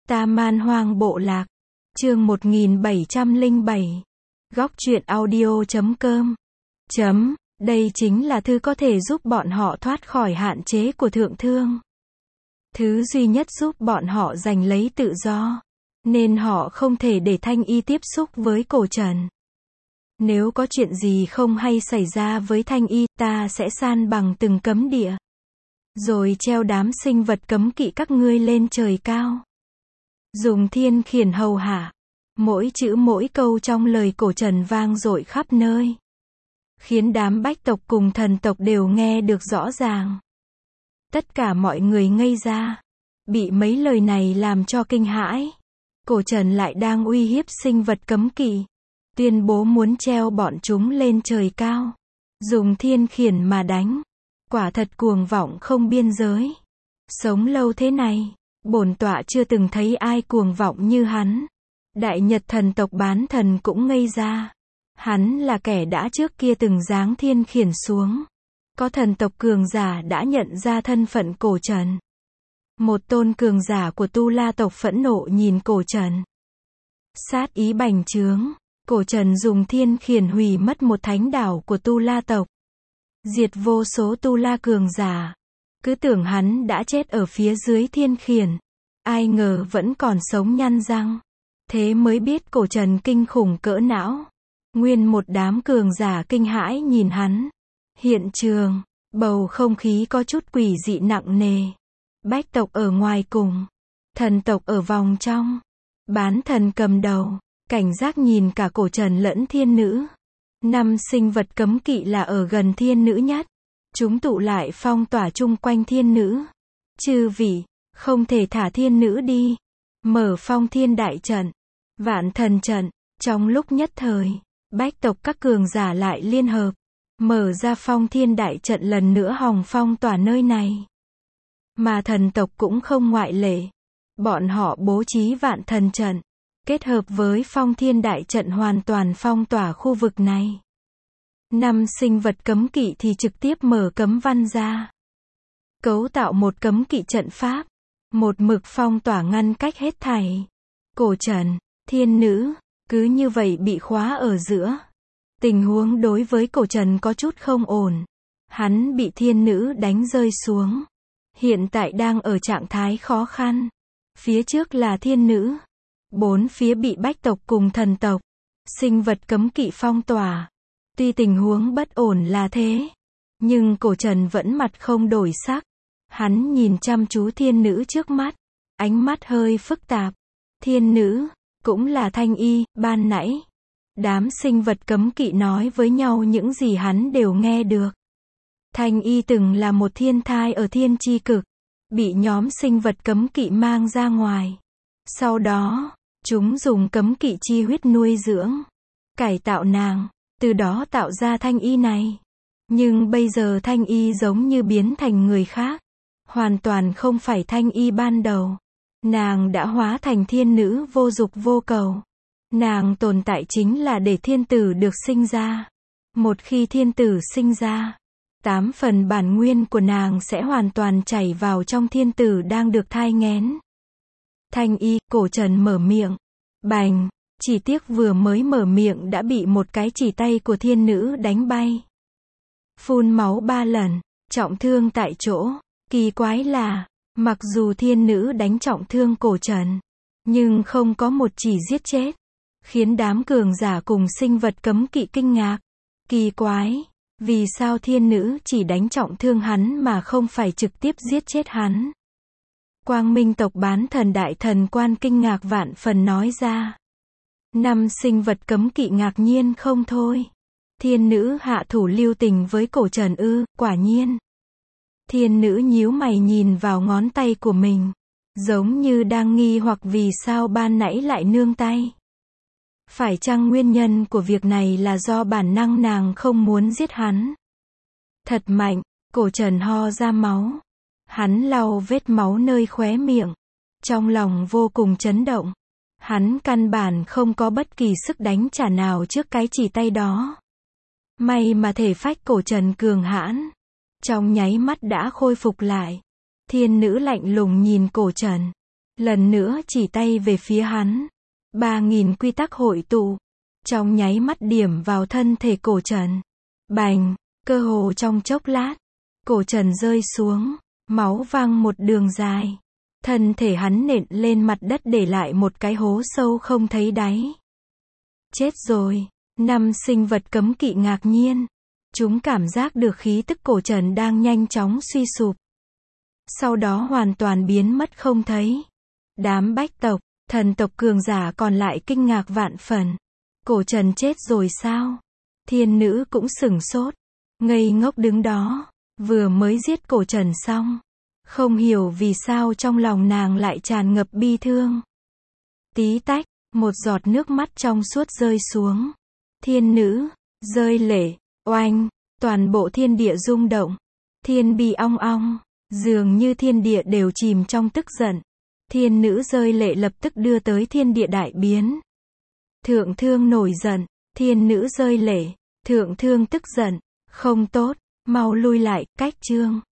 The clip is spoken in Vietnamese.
Ta Man Hoang Bộ Lạc. Chương 1707. Góc truyện audio.com. Đây chính là thứ có thể giúp bọn họ thoát khỏi hạn chế của thượng thương. Thứ duy nhất giúp bọn họ giành lấy tự do. Nên họ không thể để Thanh Y tiếp xúc với Cổ Trần. Nếu có chuyện gì không hay xảy ra với Thanh Y, ta sẽ san bằng từng cấm địa. Rồi treo đám sinh vật cấm kỵ các ngươi lên trời cao. Dùng thiên khiển hầu hạ. Mỗi chữ mỗi câu trong lời Cổ Trần vang dội khắp nơi. Khiến đám bách tộc cùng thần tộc đều nghe được rõ ràng. Tất cả mọi người ngây ra. Bị mấy lời này làm cho kinh hãi. Cổ Trần lại đang uy hiếp sinh vật cấm kỵ. Tuyên bố muốn treo bọn chúng lên trời cao. Dùng thiên khiển mà đánh. Quả thật cuồng vọng không biên giới. Sống lâu thế này, bổn tọa chưa từng thấy ai cuồng vọng như hắn. Đại Nhật thần tộc bán thần cũng ngây ra. Hắn là kẻ đã trước kia từng giáng thiên khiển xuống. Có thần tộc cường giả đã nhận ra thân phận Cổ Trần. Một tôn cường giả của Tu La tộc phẫn nộ nhìn Cổ Trần. Sát ý bành trướng. Cổ Trần dùng thiên khiển hủy mất một thánh đảo của Tu La tộc. Diệt vô số Tu La cường giả. Cứ tưởng hắn đã chết ở phía dưới thiên khiển. Ai ngờ vẫn còn sống nhăn răng. Thế mới biết Cổ Trần kinh khủng cỡ não. Nguyên một đám cường giả kinh hãi nhìn hắn. Hiện trường, bầu không khí có chút quỷ dị nặng nề. Bách tộc ở ngoài cùng. Thần tộc ở vòng trong. Bán thần cầm đầu. Cảnh giác nhìn cả Cổ Trần lẫn thiên nữ. 5 sinh vật cấm kỵ là ở gần thiên nữ nhất. Chúng tụ lại phong tỏa chung quanh thiên nữ. Chư vị, không thể thả thiên nữ đi. Mở phong thiên đại trận. Vạn thần trận. Trong lúc nhất thời, bách tộc các cường giả lại liên hợp. Mở ra phong thiên đại trận lần nữa hòng phong tỏa nơi này. Mà thần tộc cũng không ngoại lệ. Bọn họ bố trí vạn thần trận. Kết hợp với phong thiên đại trận hoàn toàn phong tỏa khu vực này. 5 sinh vật cấm kỵ thì trực tiếp mở cấm văn ra. Cấu tạo một cấm kỵ trận pháp. Một mực phong tỏa ngăn cách hết thảy. Cổ Trần, thiên nữ, cứ như vậy bị khóa ở giữa. Tình huống đối với Cổ Trần có chút không ổn. Hắn bị thiên nữ đánh rơi xuống. Hiện tại đang ở trạng thái khó khăn. Phía trước là thiên nữ. 4 phía bị bách tộc cùng thần tộc. Sinh vật cấm kỵ phong tỏa. Tuy tình huống bất ổn là thế. Nhưng Cổ Trần vẫn mặt không đổi sắc. Hắn nhìn chăm chú thiên nữ trước mắt. Ánh mắt hơi phức tạp. Thiên nữ, cũng là Thanh Y, ban nãy. Đám sinh vật cấm kỵ nói với nhau những gì hắn đều nghe được. Thanh Y từng là một thiên thai ở thiên chi cực. Bị nhóm sinh vật cấm kỵ mang ra ngoài. Sau đó, chúng dùng cấm kỵ chi huyết nuôi dưỡng. Cải tạo nàng. Từ đó tạo ra Thanh Y này. Nhưng bây giờ Thanh Y giống như biến thành người khác. Hoàn toàn không phải Thanh Y ban đầu. Nàng đã hóa thành thiên nữ vô dục vô cầu. Nàng tồn tại chính là để thiên tử được sinh ra. Một khi thiên tử sinh ra, 8 phần bản nguyên của nàng sẽ hoàn toàn chảy vào trong thiên tử đang được thai nghén. Thanh Y, Cổ Trần mở miệng. Bành, chỉ tiếc vừa mới mở miệng đã bị một cái chỉ tay của thiên nữ đánh bay. Phun máu 3 lần, trọng thương tại chỗ. Kỳ quái là, mặc dù thiên nữ đánh trọng thương Cổ Trần, nhưng không có một chỉ giết chết. Khiến đám cường giả cùng sinh vật cấm kỵ kinh ngạc. Kỳ quái, vì sao thiên nữ chỉ đánh trọng thương hắn mà không phải trực tiếp giết chết hắn? Quang Minh tộc bán thần đại thần quan kinh ngạc vạn phần nói ra. 5 sinh vật cấm kỵ ngạc nhiên không thôi. Thiên nữ hạ thủ lưu tình với Cổ Trần ư, quả nhiên. Thiên nữ nhíu mày nhìn vào ngón tay của mình. Giống như đang nghi hoặc vì sao ban nãy lại nương tay. Phải chăng nguyên nhân của việc này là do bản năng nàng không muốn giết hắn? Thật mạnh, Cổ Trần ho ra máu. Hắn lau vết máu nơi khóe miệng. Trong lòng vô cùng chấn động. Hắn căn bản không có bất kỳ sức đánh trả nào trước cái chỉ tay đó. May mà thể phách Cổ Trần cường hãn. Trong nháy mắt đã khôi phục lại. Thiên nữ lạnh lùng nhìn Cổ Trần. lần nữa chỉ tay về phía hắn. 3.000 quy tắc hội tụ, trong nháy mắt điểm vào thân thể cổ trần. Bành, cơ hồ trong chốc lát, cổ trần rơi xuống, máu văng một đường dài. Thân thể hắn nện lên mặt đất để lại một cái hố sâu không thấy đáy. Chết rồi, 5 sinh vật cấm kỵ ngạc nhiên. Chúng cảm giác được khí tức cổ trần đang nhanh chóng suy sụp. Sau đó hoàn toàn biến mất không thấy. Đám bách tộc, thần tộc cường giả còn lại kinh ngạc vạn phần. Cổ trần chết rồi sao? Thiên nữ cũng sửng sốt, ngây ngốc đứng đó, vừa mới giết cổ trần xong. Không hiểu vì sao trong lòng nàng lại tràn ngập bi thương. Tí tách, một giọt nước mắt trong suốt rơi xuống. Thiên nữ, rơi lệ, oanh, toàn bộ thiên địa rung động. Thiên bi ong ong, dường như thiên địa đều chìm trong tức giận. Thiên nữ rơi lệ lập tức đưa tới thiên địa đại biến. Thượng thương nổi giận, thiên nữ rơi lệ, thượng thương tức giận, không tốt, mau lui lại, cách chương.